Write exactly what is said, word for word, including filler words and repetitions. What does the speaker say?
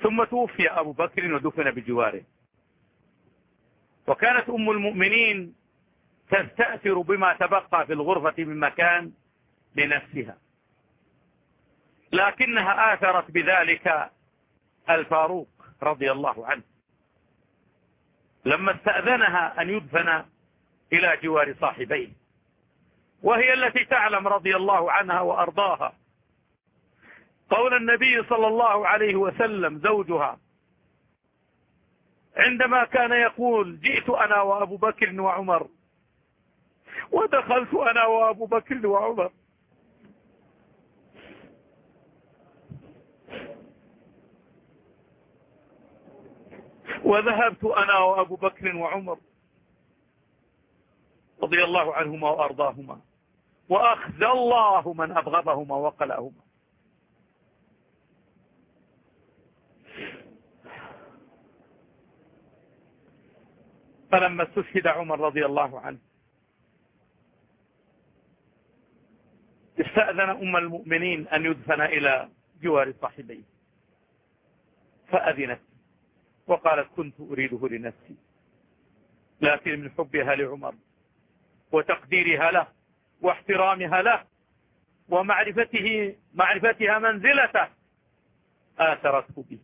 ثم توفي أبو بكر ودفن بجواره. وكانت أم المؤمنين تستأثر بما تبقى في الغرفة من مكان لنفسها، لكنها آثرت بذلك الفاروق رضي الله عنه لما استأذنها أن يدفن إلى جوار صاحبيه، وهي التي تعلم رضي الله عنها وأرضاها قول النبي صلى الله عليه وسلم زوجها عندما كان يقول: جئت أنا وأبو بكر وعمر ودخلت أنا وأبو بكر وعمر وذهبت أنا وأبو بكر وعمر رضي الله عنهما وأرضاهما، وأخزى الله من أبغضهما وقلعهما. فلما استشهد عمر رضي الله عنه استأذن أم المؤمنين أن يدفن إلى جوار صاحبيه، فأذنت وقالت: كنت أريده لنفسي، لكن من حبها لعمر وتقديرها له واحترامها له ومعرفته معرفتها منزلته آثرته به.